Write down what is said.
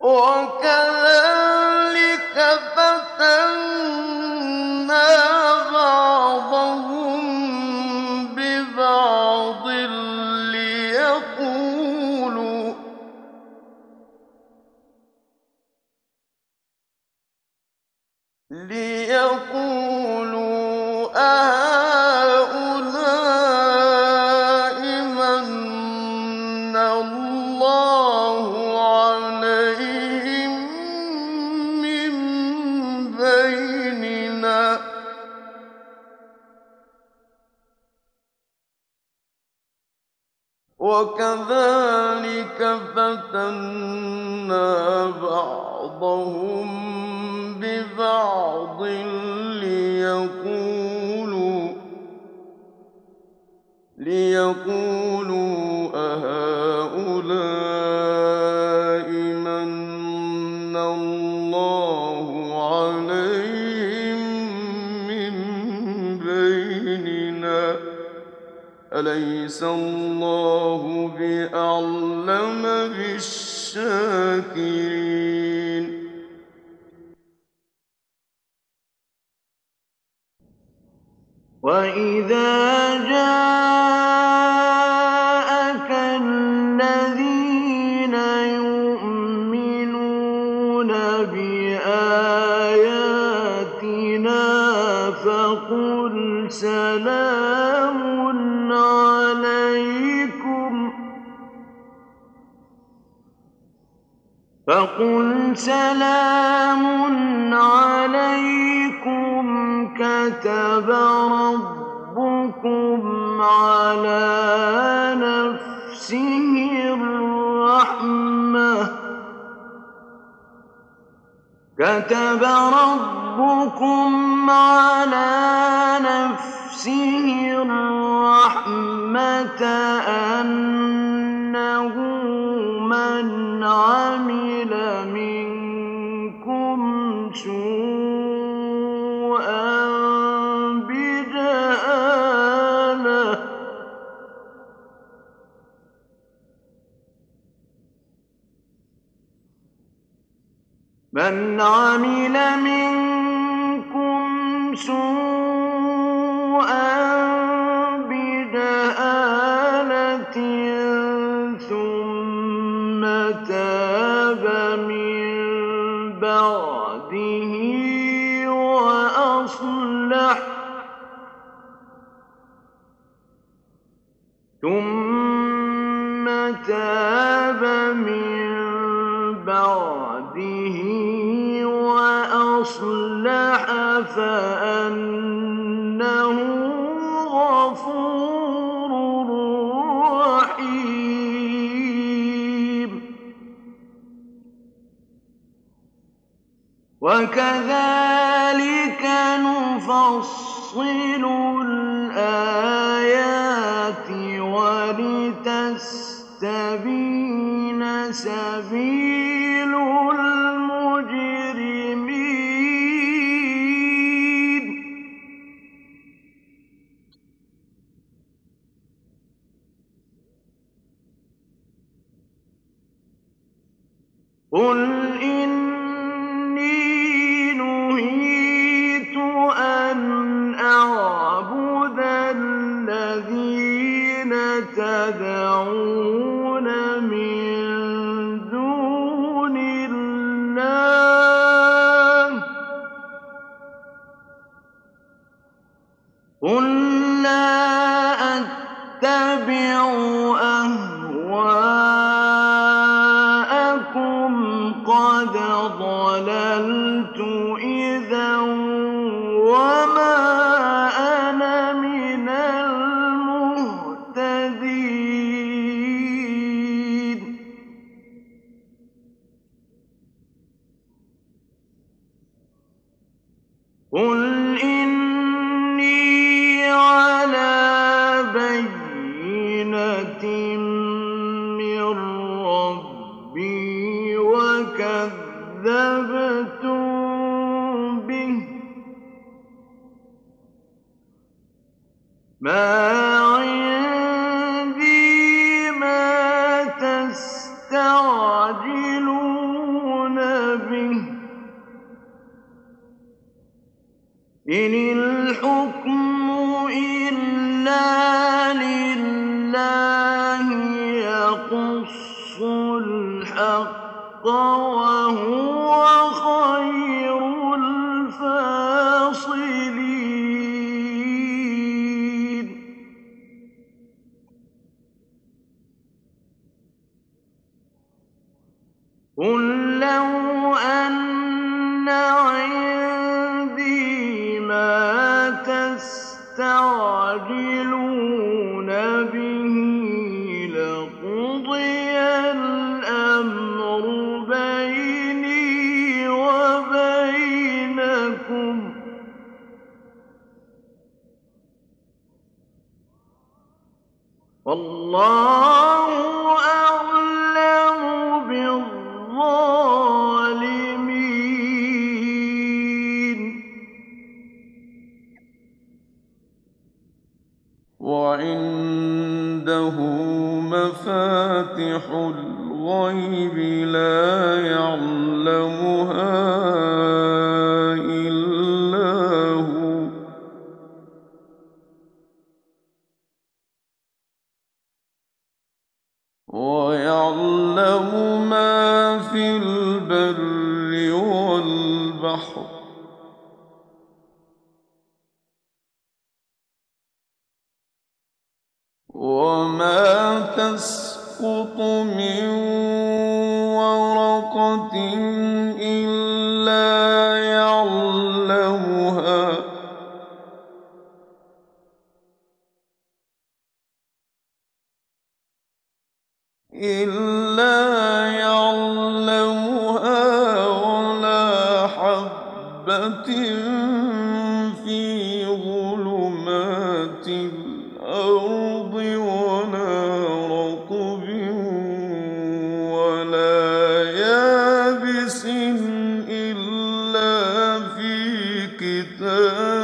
وَكَذَٰلِكَ فَتَنَّا بَعْضَهُم بِبَعْضٍ لِيَقُولُوا أَهَٰؤُلَاءِ مَنَّ اللَّهُ عَلَيْهِم مِّن بَيْنِنَا ۗ وَكَذَٰلِكَ فَتَنَّا بَعْضَهُم بِبَعْضٍ لِيَقُولُوا أَهَٰؤُلَاءِ مَنَّ اللَّهُ عَلَيْهِم مِّن بَيْنِنَا ۗ أَلَيْسَ اللَّهُ بِأَعْلَمَ بِالشَّاكِرِينَ وَإِذَا جَاءَكَ الَّذِينَ يُؤْمِنُونَ بِآيَاتِنَا فَقُلْ سَلَامٌ عَلَيْكُمْ كَتَبَ رَبُّكُمْ عَلَىٰ نَفْسِهِ الرَّحْمَةَ أَنَّهُ مَنْ عَمِلَ مِنكُمْ سُوءًا بِجَهَالَةٍ ثُمَّ تَابَ مِن بَعْدِهِ وَأَصْلَحَ فَأَنَّهُ غَفُورٌ رَّحِيمٌ وَكَذَٰلِكَ نُفَصِّلُ الْآيَاتِ وَلِتَسْتَبِينَ سَبِيلُ الْمُجْرِمِينَ قُلْ إِنِّي نُهِيتُ أَنْ أَعْبُدَ الَّذِينَ تَدْعُونَ مِن دُونِ اللَّهِ ۚ قُل لَّا أَتَّبِعُ أَهْوَاءَكُمْ قَدْ ضَلَلْتُ إِذًا وَمَا أَنَا مِنَ الْمُهْتَدِينَ قُلْ إِنِّي عَلَىٰ بَيِّنَةٍ مِّن رَّبِّي وَكَذَّبْتُم بِهِ ۚ مَا عِندِي مَا تَسْتَعْجِلُونَ إِنِ الْحُكْمُ إِلَّا لِلَّهِ يَقُصُّ الْحَقَّ وَهُوَ خَيْرُ الْفَاصِلِينَ قُل لَّوْ أَنَّ عِندِي مَا تَسْتَعْجِلُونَ بِهِ لَقُضِيَ الْأَمْرُ بَيْنِي وَبَيْنَكُمْ ۗ وَاللَّهُ أَعْلَمُ بِالظَّالِمِينَ وعنده مفاتح الغيب لا يعلمها إلا هو ويعلم ما في البر والبحر وما تسقط من ورقة إلا يعلمها ولا حبة في ظلمات الأرض ولا رطب ولا يابس إلا في كتاب